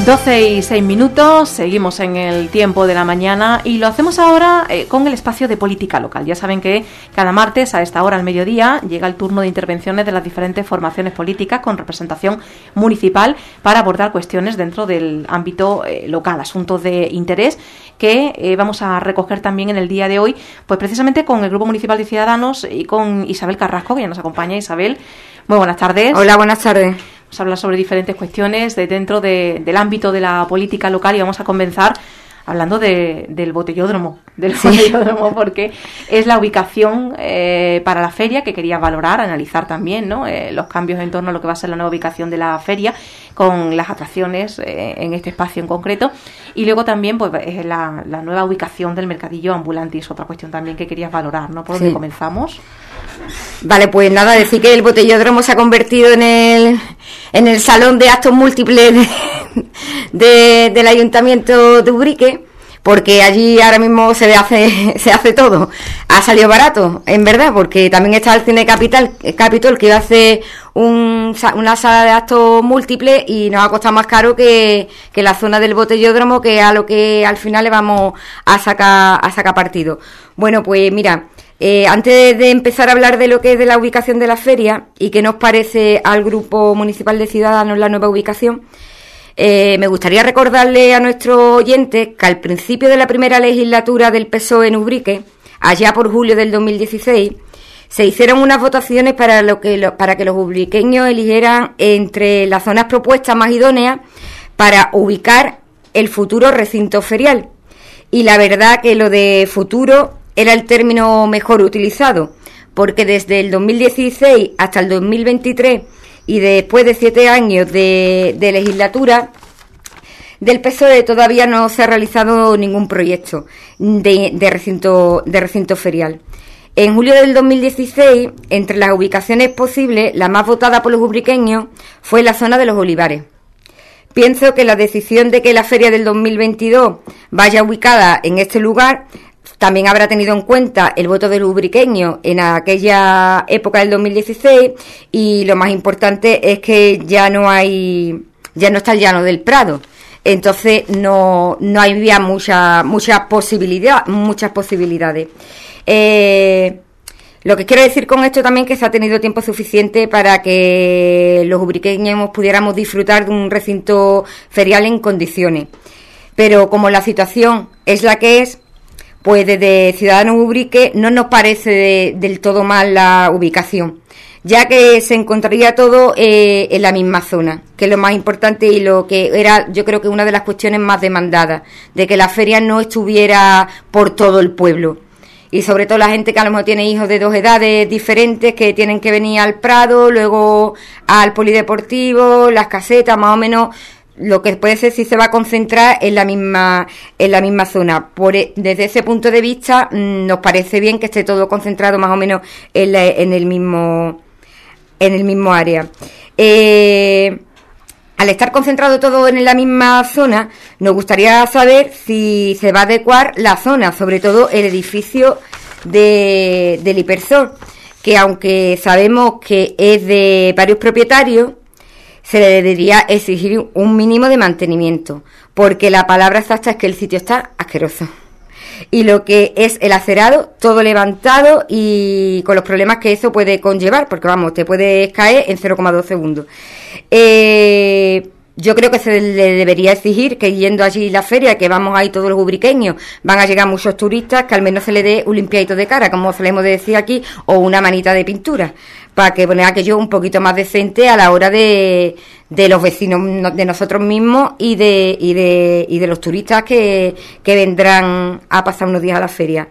12:06, seguimos en el tiempo de la mañana y lo hacemos ahora con el espacio de política local. Ya saben que cada martes a esta hora al mediodía llega el turno de intervenciones de las diferentes formaciones políticas con representación municipal para abordar cuestiones dentro del ámbito local, asuntos de interés que vamos a recoger también en el día de hoy, pues precisamente con el Grupo Municipal de Ciudadanos y con Isabel Carrasco, que ya nos acompaña. Isabel, muy buenas tardes. Hola, buenas tardes. Vamos a hablar sobre diferentes cuestiones dentro del ámbito de la política local y vamos a comenzar hablando del botellódromo, porque es la ubicación para la feria que quería valorar, analizar también, ¿no? Los cambios en torno a lo que va a ser la nueva ubicación de la feria con las atracciones en este espacio en concreto, y luego también pues es la nueva ubicación del mercadillo ambulante, y es otra cuestión también que querías valorar, ¿no? ¿Por dónde comenzamos? Vale, pues nada, decir que el botellódromo se ha convertido en el salón de actos múltiples del Ayuntamiento de Ubrique, porque allí ahora mismo se hace todo. Ha salido barato, en verdad, porque también está el Cine Capitol, que iba a hacer una sala de actos múltiples y nos ha costado más caro que la zona del botellódromo, que a lo que al final le vamos a sacar partido. Bueno, pues mira, antes de empezar a hablar de lo que es de la ubicación de la feria y qué nos parece al Grupo Municipal de Ciudadanos la nueva ubicación, me gustaría recordarle a nuestros oyentes que al principio de la primera legislatura del PSOE en Ubrique, allá por julio del 2016, se hicieron unas votaciones para que los ubriqueños eligieran entre las zonas propuestas más idóneas para ubicar el futuro recinto ferial. Y la verdad que lo de futuro era el término mejor utilizado, porque desde el 2016 hasta el 2023 y después de 7 años de legislatura del PSOE todavía no se ha realizado ningún proyecto de recinto ferial. En julio del 2016, entre las ubicaciones posibles, la más votada por los ubriqueños fue la zona de los Olivares. Pienso que la decisión de que la feria del 2022 vaya ubicada en este lugar también habrá tenido en cuenta el voto del ubriqueño en aquella época del 2016, y lo más importante es que ya no está el llano del Prado, entonces no había muchas posibilidades. Lo que quiero decir con esto también es que se ha tenido tiempo suficiente para que los ubriqueños pudiéramos disfrutar de un recinto ferial en condiciones, pero como la situación es la que es, pues desde Ciudadanos Ubrique no nos parece del todo mal la ubicación, ya que se encontraría todo en la misma zona, que es lo más importante y lo que era, yo creo que una de las cuestiones más demandadas, de que la feria no estuviera por todo el pueblo. Y sobre todo la gente que a lo mejor tiene hijos de 2 edades diferentes, que tienen que venir al Prado, luego al polideportivo, las casetas, más o menos. Lo que puede ser si se va a concentrar en la misma zona. Desde ese punto de vista, nos parece bien que esté todo concentrado más o menos en el mismo área. Al estar concentrado todo en la misma zona, nos gustaría saber si se va a adecuar la zona, sobre todo el edificio del Hipersol, que aunque sabemos que es de varios propietarios, se le debería exigir un mínimo de mantenimiento, porque la palabra exacta es que el sitio está asqueroso. Y lo que es el acerado, todo levantado y con los problemas que eso puede conllevar, porque vamos, te puedes caer en 0,2 segundos. Yo creo que se le debería exigir que yendo allí la feria, que vamos ahí todos los ubriqueños, van a llegar muchos turistas, que al menos se le dé un limpiadito de cara, como solemos decir aquí, o una manita de pintura, para que poner aquello un poquito más decente a la hora de los vecinos, de nosotros mismos y de los turistas que vendrán a pasar unos días a la feria.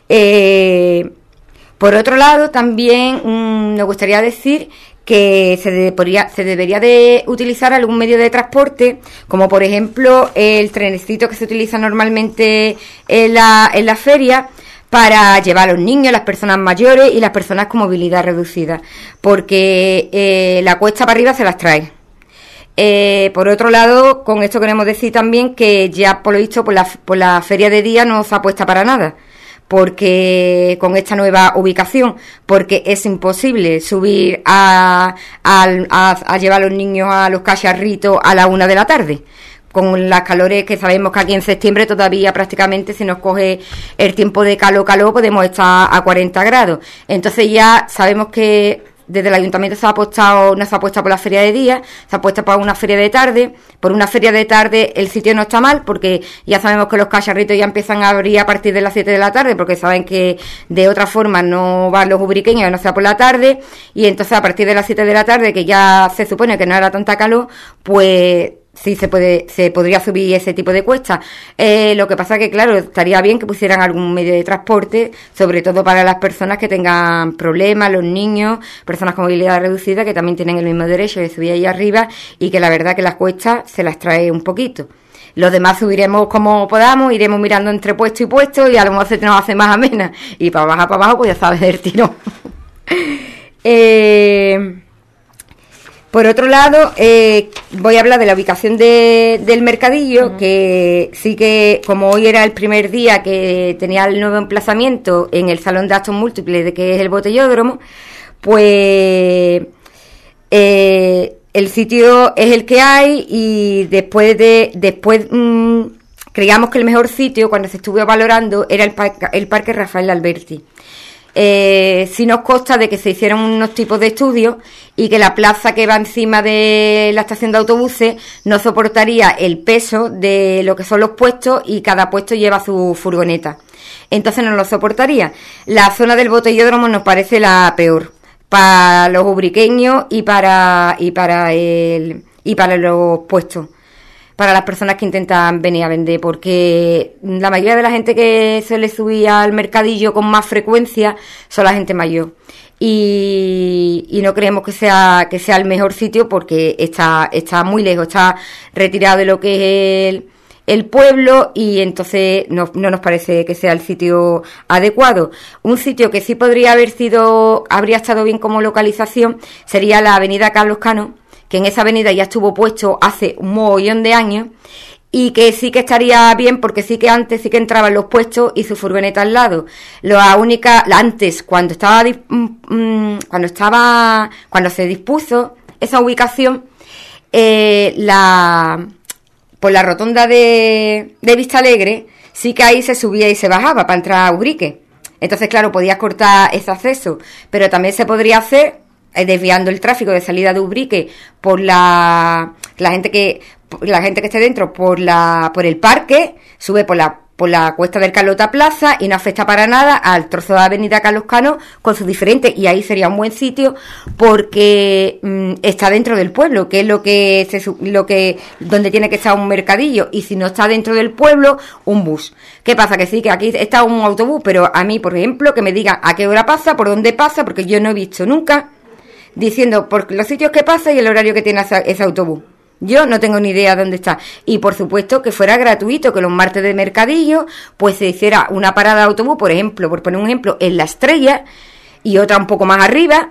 Por otro lado, también nos gustaría decir que se debería de utilizar algún medio de transporte, como por ejemplo el trenecito que se utiliza normalmente en la feria, para llevar a los niños, las personas mayores y las personas con movilidad reducida, porque la cuesta para arriba se las trae. Por otro lado, con esto queremos decir también que ya por lo visto por la feria de día no se apuesta para nada, porque con esta nueva ubicación, porque es imposible subir a llevar a los niños a los cacharritos a la 1 de la tarde. con las calores que sabemos que aquí en septiembre todavía prácticamente si nos coge el tiempo de calor, podemos estar a 40 grados. Entonces ya sabemos que desde el ayuntamiento no se ha apostado por la feria de día, se ha puesto por una feria de tarde. Por una feria de tarde el sitio no está mal, porque ya sabemos que los cacharritos ya empiezan a abrir a partir de las 7 de la tarde, porque saben que de otra forma no van los ubriqueños, no sea por la tarde, y entonces a partir de las 7 de la tarde, que ya se supone que no era tanta calor, pues sí se podría subir ese tipo de cuestas. Lo que pasa que, claro, estaría bien que pusieran algún medio de transporte, sobre todo para las personas que tengan problemas, los niños, personas con movilidad reducida, que también tienen el mismo derecho de subir ahí arriba, y que la verdad que las cuestas se las trae un poquito. Los demás subiremos como podamos, iremos mirando entre puesto y puesto, y a lo mejor se nos hace más amena, y para bajar para abajo pues ya sabes del tirón. Por otro lado, voy a hablar de la ubicación del mercadillo, que sí que, como hoy era el primer día que tenía el nuevo emplazamiento en el Salón de Actos Múltiples, de que es el Botellódromo, pues el sitio es el que hay, y después creíamos que el mejor sitio, cuando se estuvo valorando, era el Parque Rafael Alberti. Sí nos consta de que se hicieron unos tipos de estudios y que la plaza que va encima de la estación de autobuses no soportaría el peso de lo que son los puestos, y cada puesto lleva su furgoneta. Entonces no lo soportaría. La zona del Botellódromo nos parece la peor para los ubriqueños y para los puestos, para las personas que intentan venir a vender, porque la mayoría de la gente que suele subir al mercadillo con más frecuencia son la gente mayor, y no creemos que sea el mejor sitio, porque está muy lejos, está retirado de lo que es el pueblo, y entonces no nos parece que sea el sitio adecuado. Un sitio que sí habría estado bien como localización sería la avenida Carlos Cano, que en esa avenida ya estuvo puesto hace un mogollón de años, y que sí que estaría bien, porque sí que antes sí que entraban los puestos y su furgoneta al lado. Antes, cuando se dispuso esa ubicación, por la rotonda de Vista Alegre, sí que ahí se subía y se bajaba para entrar a Ubrique. Entonces, claro, podías cortar ese acceso, pero también se podría hacer desviando el tráfico de salida de Ubrique por la gente que esté dentro por el parque, sube por la cuesta del Carlota Plaza, y no afecta para nada al trozo de avenida Carlos Cano con sus diferentes, y ahí sería un buen sitio, porque está dentro del pueblo, que es donde tiene que estar un mercadillo, y si no está dentro del pueblo, un bus. ¿Qué pasa? Que sí, que aquí está un autobús, pero a mí, por ejemplo, que me digan a qué hora pasa, por dónde pasa, porque yo no he visto nunca diciendo por los sitios que pasa y el horario que tiene ese autobús. Yo no tengo ni idea dónde está. Y por supuesto que fuera gratuito, que los martes de mercadillo pues se hiciera una parada de autobús, por ejemplo, por poner un ejemplo, en La Estrella, y otra un poco más arriba,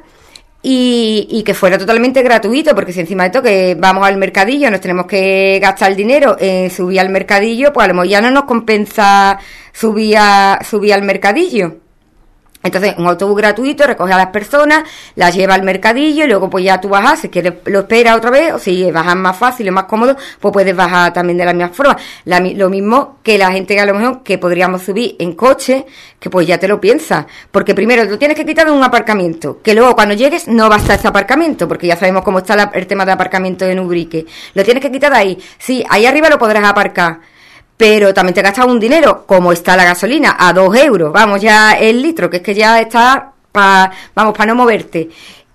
y que fuera totalmente gratuito, porque si encima de esto que vamos al mercadillo nos tenemos que gastar el dinero en subir al mercadillo, pues a lo mejor ya no nos compensa subir al mercadillo. Entonces, un autobús gratuito recoge a las personas, las lleva al mercadillo, y luego pues ya tú bajas, si quieres lo esperas otra vez, o si bajas más fácil o más cómodo, pues puedes bajar también de la misma forma. Lo mismo que la gente que a lo mejor que podríamos subir en coche, que pues ya te lo piensas, porque primero lo tienes que quitar de un aparcamiento, que luego cuando llegues no va a estar ese aparcamiento, porque ya sabemos cómo está el tema de aparcamiento en Ubrique. Lo tienes que quitar de ahí. Sí, ahí arriba lo podrás aparcar, pero también te gastas un dinero, como está la gasolina, a 2 euros, vamos, ya el litro, que es que ya está para no moverte.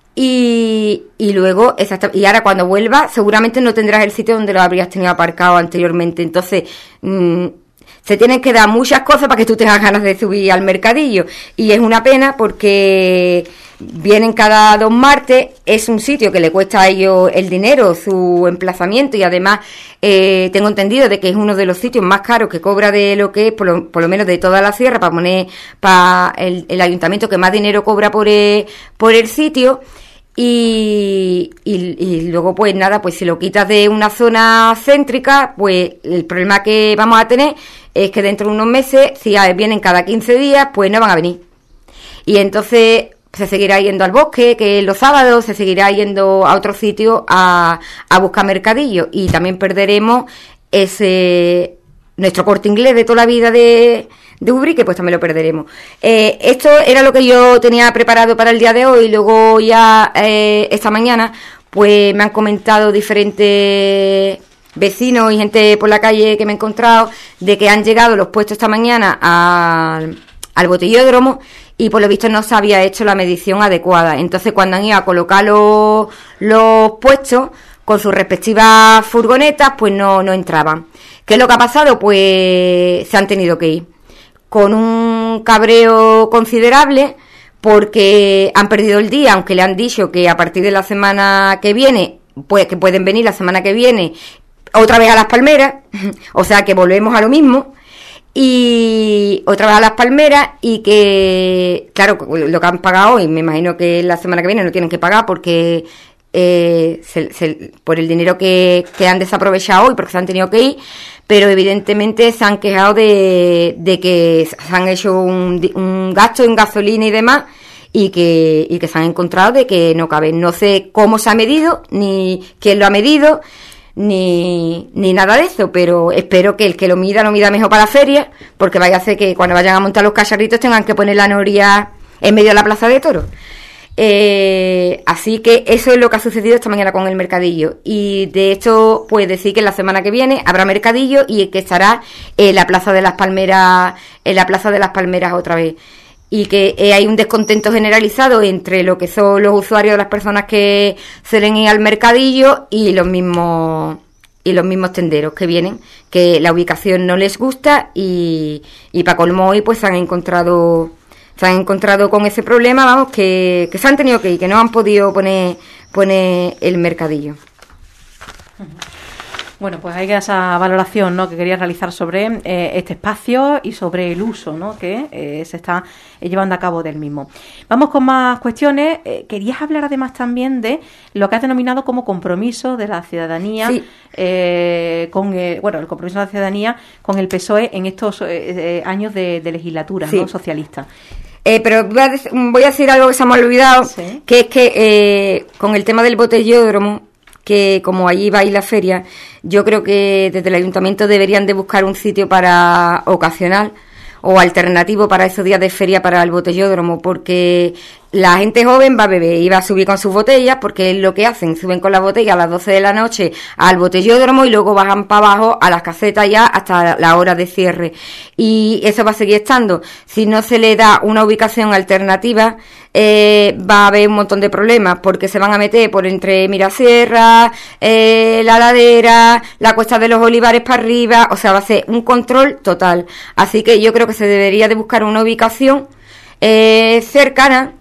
Y luego, y ahora cuando vuelvas, seguramente no tendrás el sitio donde lo habrías tenido aparcado anteriormente. Entonces, se tienen que dar muchas cosas para que tú tengas ganas de subir al mercadillo. Y es una pena, porque vienen cada 2 martes, es un sitio que le cuesta a ellos el dinero, su emplazamiento, y además tengo entendido de que es uno de los sitios más caros que cobra de lo que es, por lo menos de toda la sierra, para el ayuntamiento que más dinero cobra por el sitio. Y luego pues nada, pues si lo quitas de una zona céntrica, pues el problema que vamos a tener es que dentro de unos meses, si vienen cada 15 días, pues no van a venir. Y entonces se seguirá yendo al bosque, que los sábados se seguirá yendo a otro sitio a buscar mercadillo, y también perderemos ese nuestro Corte Inglés de toda la vida de Ubrique, pues también lo perderemos. Esto era lo que yo tenía preparado para el día de hoy. Luego ya esta mañana pues me han comentado diferentes vecinos y gente por la calle que me he encontrado de que han llegado los puestos esta mañana al botellódromo y por lo visto no se había hecho la medición adecuada. Entonces cuando han ido a colocar los puestos con sus respectivas furgonetas, pues no entraban. ¿Qué es lo que ha pasado? Pues se han tenido que ir con un cabreo considerable porque han perdido el día, aunque le han dicho que a partir de la semana que viene, pues que pueden venir la semana que viene otra vez a Las Palmeras, o sea que volvemos a lo mismo, y otra vez a Las Palmeras, y que, claro, lo que han pagado hoy, me imagino que la semana que viene no tienen que pagar porque por el dinero que han desaprovechado hoy, porque se han tenido que ir, pero evidentemente se han quejado de que se han hecho un gasto en gasolina y demás, y que se han encontrado de que no cabe. No sé cómo se ha medido, ni quién lo ha medido, ni nada de eso, pero espero que el que lo mida mejor para la feria, porque vaya a hacer que cuando vayan a montar los cacharritos tengan que poner la noria en medio de la plaza de toros. Así que eso es lo que ha sucedido esta mañana con el mercadillo, y de hecho pues decir que la semana que viene habrá mercadillo y que estará en la plaza de las Palmeras, otra vez, y que hay un descontento generalizado entre lo que son los usuarios, las personas que suelen ir al mercadillo y los mismos tenderos que vienen, que la ubicación no les gusta, y para colmo hoy pues se han encontrado con ese problema, vamos, que se han tenido que ir, que no han podido poner el mercadillo. Bueno, pues hay esa valoración, ¿no?, que quería realizar sobre este espacio y sobre el uso, ¿no?, que se está llevando a cabo del mismo. Vamos con más cuestiones. Querías hablar además también de lo que has denominado como compromiso de la ciudadanía, sí, el compromiso de la ciudadanía con el PSOE en estos años de legislatura, sí, ¿no?, socialista. Pero voy a decir algo que se me ha olvidado, sí, que es que con el tema del botellódromo, que como allí va a ir la feria, yo creo que desde el ayuntamiento deberían de buscar un sitio para ocasional o alternativo para esos días de feria para el botellódromo, porque la gente joven va a beber y va a subir con sus botellas, porque es lo que hacen, suben con la botella a las 12 de la noche al botellódromo y luego bajan para abajo a las casetas ya hasta la hora de cierre, y eso va a seguir estando. Si no se le da una ubicación alternativa, va a haber un montón de problemas, porque se van a meter por entre Mirasierra, la ladera, la Cuesta de los Olivares para arriba, o sea, va a ser un control total. Así que yo creo que se debería de buscar una ubicación cercana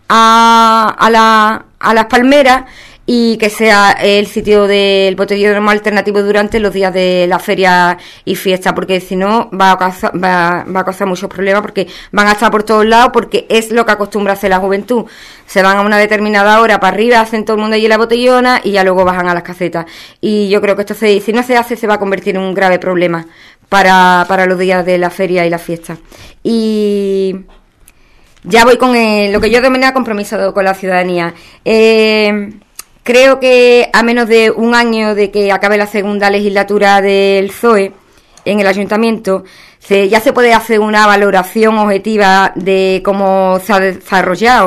a Las Palmeras, y que sea el sitio del botellódromo alternativo durante los días de la feria y fiesta, porque si no va a causar muchos problemas, porque van a estar por todos lados, porque es lo que acostumbra hacer la juventud. Se van a una determinada hora para arriba, hacen todo el mundo allí la botellona y ya luego bajan a las casetas, y yo creo que esto si no se hace se va a convertir en un grave problema para los días de la feria y la fiesta. Y ya voy con lo que yo denomino compromiso con la ciudadanía. Creo que a menos de un año de que acabe la segunda legislatura del PSOE en el ayuntamiento, ya se puede hacer una valoración objetiva de cómo se ha desarrollado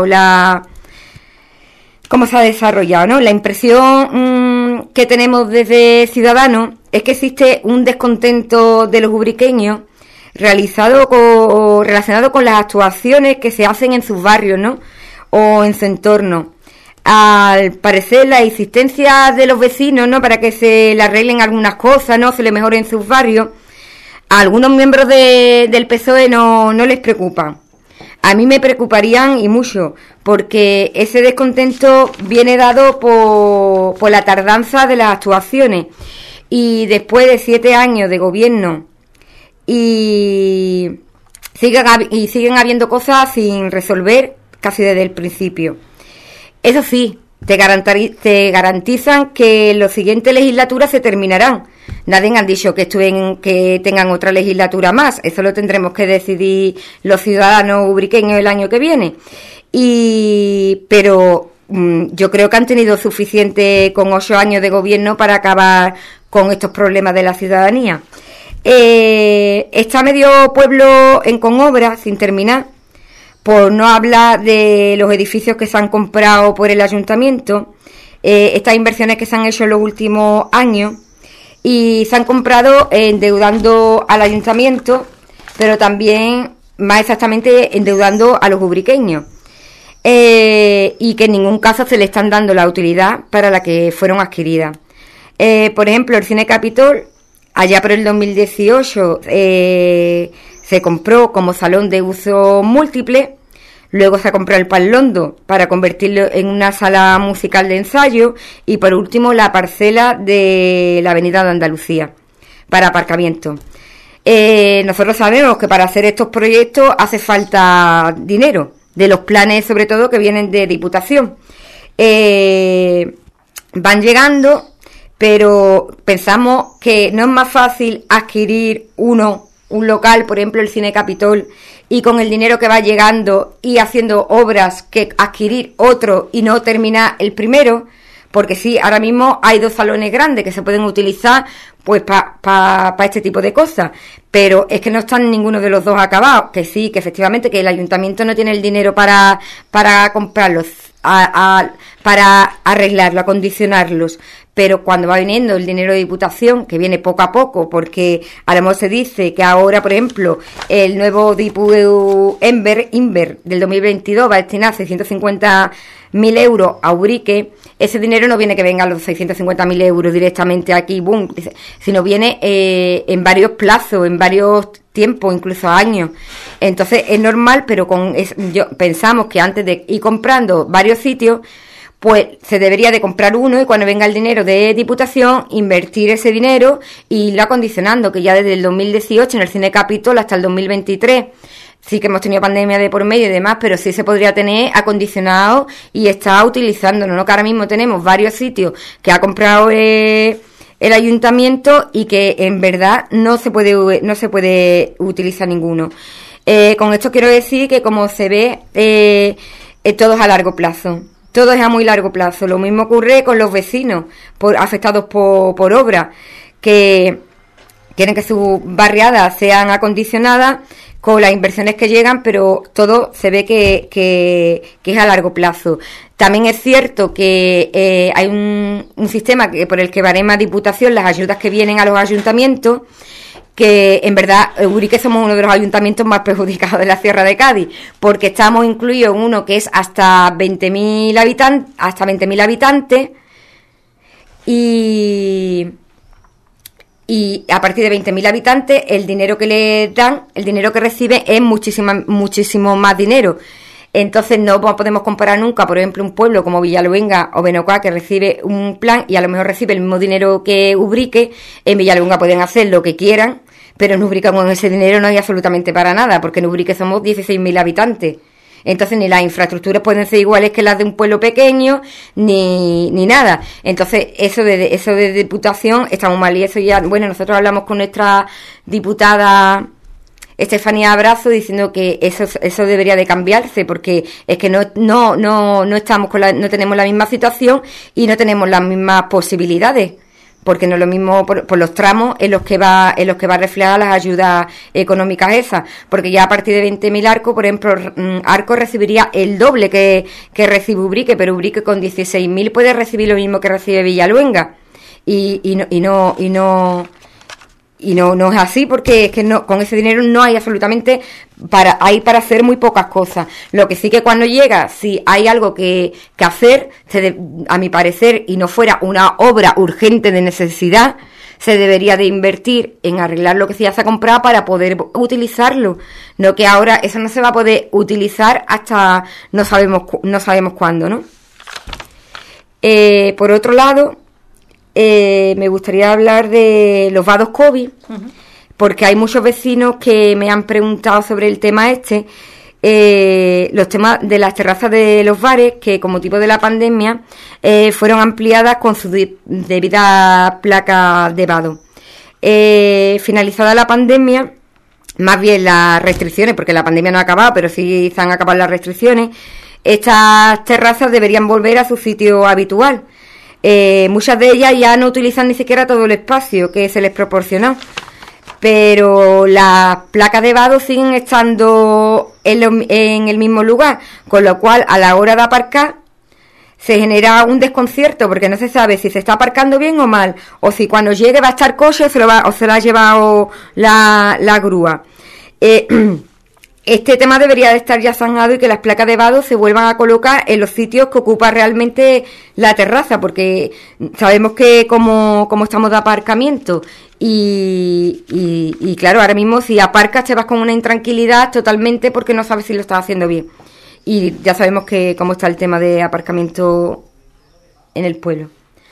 ¿no? La impresión que tenemos desde Ciudadanos es que existe un descontento de los ubriqueños relacionado con las actuaciones que se hacen en sus barrios, ¿no?, o en su entorno. Al parecer la existencia de los vecinos, ¿no?, para que se le arreglen algunas cosas, ¿no?, se le mejoren sus barrios, a algunos miembros del PSOE no les preocupa. A mí me preocuparían y mucho, porque ese descontento viene dado por la tardanza de las actuaciones, y después de 7 años de gobierno y siguen habiendo cosas sin resolver casi desde el principio. Eso sí, te garantizan que las siguientes legislaturas se terminarán. Nadie han dicho que tengan otra legislatura más. Eso lo tendremos que decidir los ciudadanos ubriqueños el año que viene. Pero yo creo que han tenido suficiente con 8 años de gobierno para acabar con estos problemas de la ciudadanía. Está medio pueblo con obras sin terminar, por no hablar de los edificios que se han comprado por el ayuntamiento, estas inversiones que se han hecho en los últimos años, y se han comprado endeudando al ayuntamiento, pero también más exactamente endeudando a los ubriqueños, y que en ningún caso se le están dando la utilidad para la que fueron adquiridas. Por ejemplo, el Cine Capitol, allá por el 2018, se compró como salón de uso múltiple. Luego se ha comprado el Parlondo para convertirlo en una sala musical de ensayo, y por último la parcela de la Avenida de Andalucía para aparcamiento. Nosotros sabemos que para hacer estos proyectos hace falta dinero, de los planes sobre todo que vienen de Diputación. Van llegando, pero pensamos que no es más fácil adquirir un local, por ejemplo el Cine Capitol, y con el dinero que va llegando y haciendo obras, que adquirir otro y no terminar el primero, porque sí, ahora mismo hay 2 salones grandes que se pueden utilizar pues para este tipo de cosas, pero es que no están ninguno de los 2 acabados, que sí, que efectivamente que el ayuntamiento no tiene el dinero para comprarlos, para arreglarlo, acondicionarlos, pero cuando va viniendo el dinero de Diputación, que viene poco a poco, porque a lo mejor se dice que ahora, por ejemplo, el nuevo DIPU Inver del 2022 va a destinar 650.000 euros a Ubrique. Ese dinero no viene que vengan los 650.000 euros directamente aquí, boom, sino viene en varios plazos, en varios tiempos, incluso años. Entonces es normal, pero pensamos que antes de ir comprando varios sitios, pues se debería de comprar uno, y cuando venga el dinero de Diputación, invertir ese dinero y irlo acondicionando, que ya desde el 2018 en el Cine Capitol hasta el 2023 sí que hemos tenido pandemia de por medio y demás, pero sí se podría tener acondicionado y está utilizándolo, ¿no? Que ahora mismo tenemos varios sitios que ha comprado el ayuntamiento y que en verdad no se puede utilizar ninguno. Con esto quiero decir que, como se ve, todo es a largo plazo. Todo es a muy largo plazo. Lo mismo ocurre con los vecinos afectados por obras, que quieren que sus barriadas sean acondicionadas con las inversiones que llegan, pero todo se ve que es a largo plazo. También es cierto que hay un sistema por el que barema Diputación las ayudas que vienen a los ayuntamientos, que en verdad Ubrique somos uno de los ayuntamientos más perjudicados de la Sierra de Cádiz, porque estamos incluidos en uno que es hasta 20.000 habitantes, y a partir de 20.000 habitantes el dinero que le dan, el dinero que recibe es muchísimo más dinero. Entonces no podemos comparar nunca, por ejemplo, un pueblo como Villaluenga o Benocá, que recibe un plan y a lo mejor recibe el mismo dinero que Ubrique. En Villaluenga pueden hacer lo que quieran, pero en Ubrique con ese dinero no hay absolutamente para nada, porque en Ubrique somos 16.000 habitantes. Entonces ni las infraestructuras pueden ser iguales que las de un pueblo pequeño, ni nada. Entonces eso de Diputación está muy mal, y eso ya, bueno, nosotros hablamos con nuestra diputada Estefanía Abrazo diciendo que eso debería de cambiarse, porque es que no estamos no tenemos la misma situación y no tenemos las mismas posibilidades, porque no es lo mismo por los tramos en los que va reflejada las ayudas económicas esas, porque ya a partir de 20.000 Arco, por ejemplo, Arco recibiría el doble que recibe Ubrique, pero Ubrique con 16.000 puede recibir lo mismo que recibe Villaluenga, y no es así, porque es que con ese dinero no hay absolutamente para hacer muy pocas cosas. Lo que sí que cuando llega, si hay algo que hacer, a mi parecer, y no fuera una obra urgente de necesidad, se debería de invertir en arreglar lo que ya se ha comprado para poder utilizarlo. No que ahora eso no se va a poder utilizar hasta no sabemos cuándo, ¿no? Por otro lado, me gustaría hablar de los vados COVID, porque hay muchos vecinos que me han preguntado sobre el tema los temas de las terrazas de los bares, que con motivo de la pandemia fueron ampliadas con su debida placa de vado. Finalizada la pandemia, más bien las restricciones, porque la pandemia no ha acabado, pero sí se han acabado las restricciones, estas terrazas deberían volver a su sitio habitual. muchas de ellas ya no utilizan ni siquiera todo el espacio que se les proporcionó, pero las placas de vado siguen estando en el mismo lugar, con lo cual a la hora de aparcar se genera un desconcierto porque no se sabe si se está aparcando bien o mal, o si cuando llegue va a estar coche o se lo ha llevado la grúa. Este tema debería de estar ya zanjado y que las placas de vado se vuelvan a colocar en los sitios que ocupa realmente la terraza, porque sabemos que como estamos de aparcamiento y claro, ahora mismo si aparcas te vas con una intranquilidad totalmente porque no sabes si lo estás haciendo bien. Y ya sabemos que cómo está el tema de aparcamiento en el pueblo.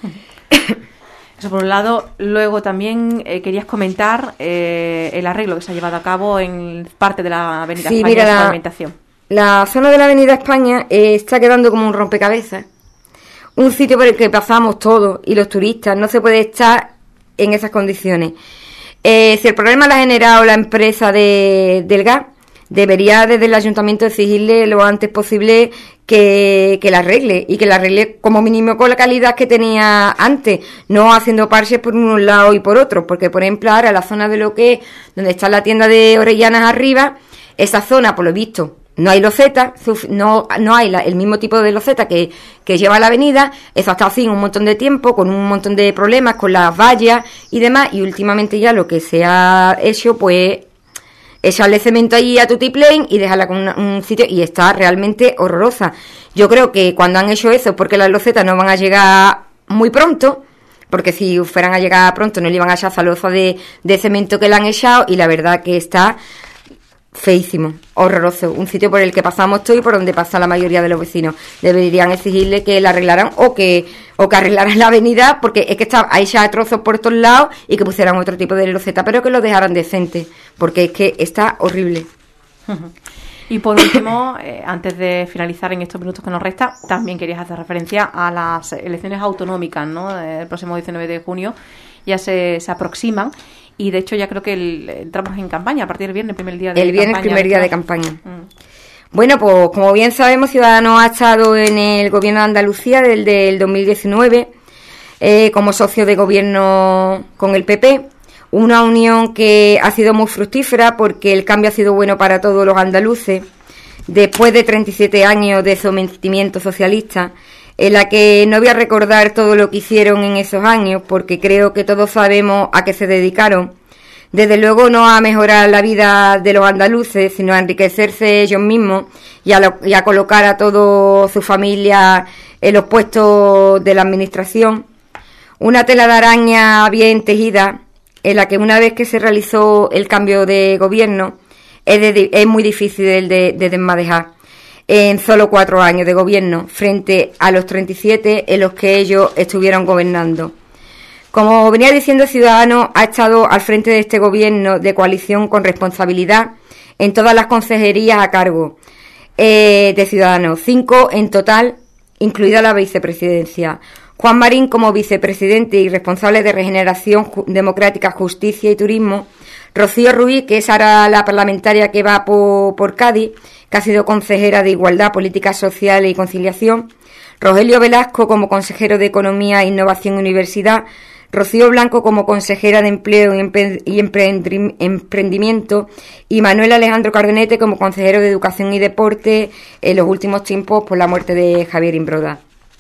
Eso por un lado. Luego también querías comentar el arreglo que se ha llevado a cabo en parte de la Avenida España, mira, de la pavimentación. La zona de la Avenida España está quedando como un rompecabezas. Un sitio por el que pasamos todos y los turistas. No se puede estar en esas condiciones. Si el problema lo ha generado la empresa del gas, debería desde el ayuntamiento exigirle lo antes posible que la arregle, y que la arregle como mínimo con la calidad que tenía antes, no haciendo parches por un lado y por otro, porque por ejemplo ahora la zona de lo que es donde está la tienda de Orellanas arriba, esa zona por lo visto no hay loseta, no hay el mismo tipo de loseta que lleva la avenida. Eso ha estado así un montón de tiempo, con un montón de problemas con las vallas y demás, y últimamente ya lo que se ha hecho pues echarle cemento allí a tutiplén y dejarla con un sitio, y está realmente horrorosa. Yo creo que cuando han hecho eso, porque las losetas no van a llegar muy pronto, porque si fueran a llegar pronto no le iban a echar esa losa de cemento que le han echado, y la verdad que está feísimo, horroroso. Un sitio por el que pasamos todo y por donde pasa la mayoría de los vecinos. Deberían exigirle que la arreglaran o que arreglaran la avenida, porque es que está ahí ya trozos por todos lados, y que pusieran otro tipo de loseta, pero que lo dejaran decente, porque es que está horrible. Y por último, antes de finalizar en estos minutos que nos resta, también querías hacer referencia a las elecciones autonómicas, ¿no? El próximo 19 de junio ya se aproximan. Y de hecho ya creo que entramos en campaña a partir del viernes, primer día de campaña. El viernes, primer día de campaña. Bueno, pues como bien sabemos, Ciudadanos ha estado en el gobierno de Andalucía desde el 2019 como socio de gobierno con el PP. Una unión que ha sido muy fructífera porque el cambio ha sido bueno para todos los andaluces. Después de 37 años de sometimiento socialista, en la que no voy a recordar todo lo que hicieron en esos años, porque creo que todos sabemos a qué se dedicaron. Desde luego no a mejorar la vida de los andaluces, sino a enriquecerse ellos mismos y a colocar a toda su familia en los puestos de la administración. Una tela de araña bien tejida, en la que una vez que se realizó el cambio de gobierno, es muy difícil de desmadejar. En solo 4 años de gobierno, frente a los 37 en los que ellos estuvieron gobernando. Como venía diciendo, Ciudadanos ha estado al frente de este gobierno de coalición con responsabilidad en todas las consejerías a cargo de Ciudadanos, 5 en total, incluida la vicepresidencia. Juan Marín como vicepresidente y responsable de Regeneración Democrática, Justicia y Turismo. Rocío Ruiz, que es ahora la parlamentaria que va por Cádiz, que ha sido consejera de Igualdad, Políticas Sociales y Conciliación. Rogelio Velasco como consejero de Economía, Innovación y Universidad. Rocío Blanco como consejera de Empleo y Emprendimiento. Y Manuel Alejandro Cardenete como consejero de Educación y Deporte en los últimos tiempos por la muerte de Javier Imbroda.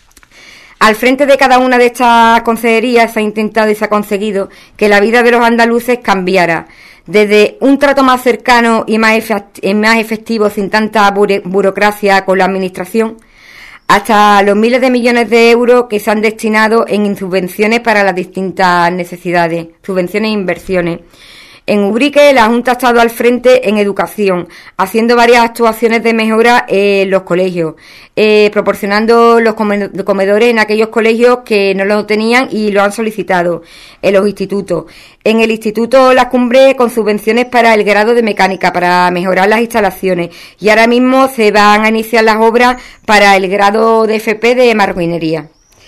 Al frente de cada una de estas consejerías se ha intentado y se ha conseguido que la vida de los andaluces cambiara, desde un trato más cercano y más efectivo, sin tanta burocracia con la administración, hasta los miles de millones de euros que se han destinado en subvenciones para las distintas necesidades, subvenciones e inversiones. En Ubrique la Junta ha estado al frente en educación, haciendo varias actuaciones de mejora en los colegios, proporcionando los comedores en aquellos colegios que no lo tenían y lo han solicitado, en los institutos. En el Instituto Las Cumbres con subvenciones para el grado de mecánica, para mejorar las instalaciones, y ahora mismo se van a iniciar las obras para el grado de FP de marroquinería.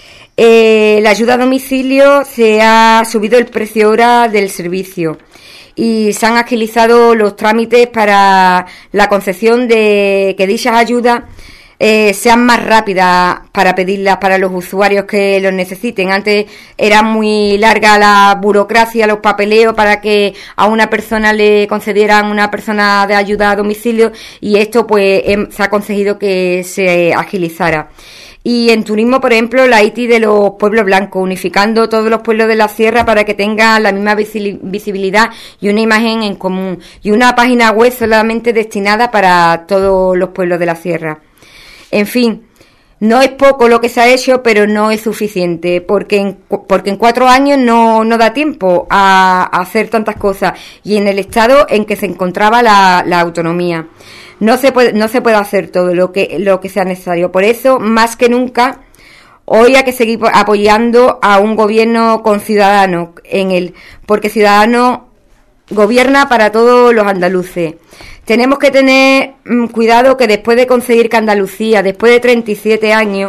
La ayuda a domicilio, se ha subido el precio hora del servicio y se han agilizado los trámites para la concesión de que dichas ayudas sean más rápidas para pedirlas para los usuarios que los necesiten. Antes era muy larga la burocracia, los papeleos para que a una persona le concedieran una persona de ayuda a domicilio, y esto pues se ha conseguido que se agilizara. Y en turismo, por ejemplo, la ITI de los pueblos blancos, unificando todos los pueblos de la sierra para que tengan la misma visibilidad y una imagen en común, y una página web solamente destinada para todos los pueblos de la sierra. En fin, no es poco lo que se ha hecho, pero no es suficiente, porque en 4 años no da tiempo a hacer tantas cosas, y en el estado en que se encontraba la autonomía. No se puede hacer todo lo que sea necesario. Por eso, más que nunca, hoy hay que seguir apoyando a un gobierno con Ciudadanos en él, porque Ciudadanos gobierna para todos los andaluces. Tenemos que tener cuidado que después de conseguir que Andalucía, después de 37 años,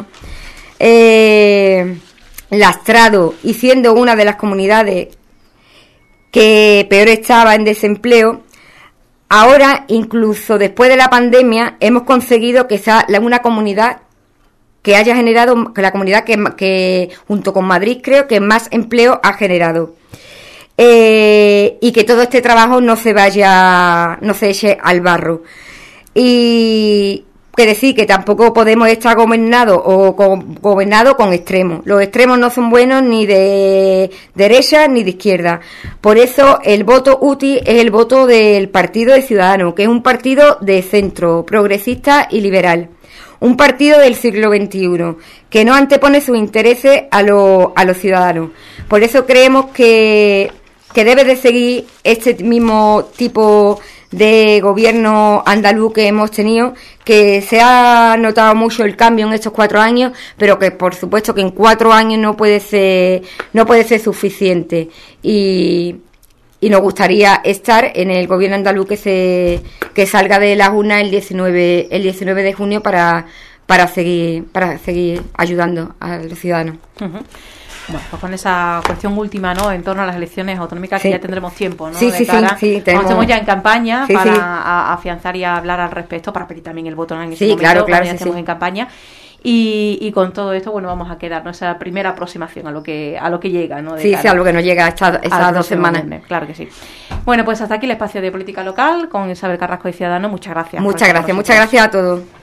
lastrado y siendo una de las comunidades que peor estaba en desempleo, ahora, incluso después de la pandemia, hemos conseguido que sea una comunidad que haya generado, que la comunidad que junto con Madrid creo que más empleo ha generado. Y que todo este trabajo no se eche al barro. Y que decir que tampoco podemos estar gobernados con extremos. Los extremos no son buenos ni de derecha ni de izquierda. Por eso el voto útil es el voto del Partido de Ciudadanos, que es un partido de centro, progresista y liberal. Un partido del siglo XXI, que no antepone sus intereses a los ciudadanos. Por eso creemos que debe de seguir este mismo tipo de gobierno andaluz que hemos tenido, que se ha notado mucho el cambio en estos 4 años, pero que por supuesto que en 4 años no puede ser suficiente, y nos gustaría estar en el gobierno andaluz que salga de las urnas el 19 de junio para seguir ayudando a los ciudadanos. Uh-huh. Bueno, pues con esa cuestión última, ¿no?, en torno a las elecciones autonómicas, sí, que ya tendremos tiempo, ¿no? Sí, estamos ya en campaña para sí. afianzar y hablar al respecto, para pedir también el voto en ese sí, momento, claro, ya sí, estamos en campaña. Y con todo esto, bueno, vamos a quedarnos esa primera aproximación a lo que llega, ¿no? Sí, a lo que nos llega estas 2 semanas. Claro que sí. Bueno, pues hasta aquí el espacio de política local con Isabel Carrasco y Ciudadanos. Muchas gracias. Muchas gracias a todos.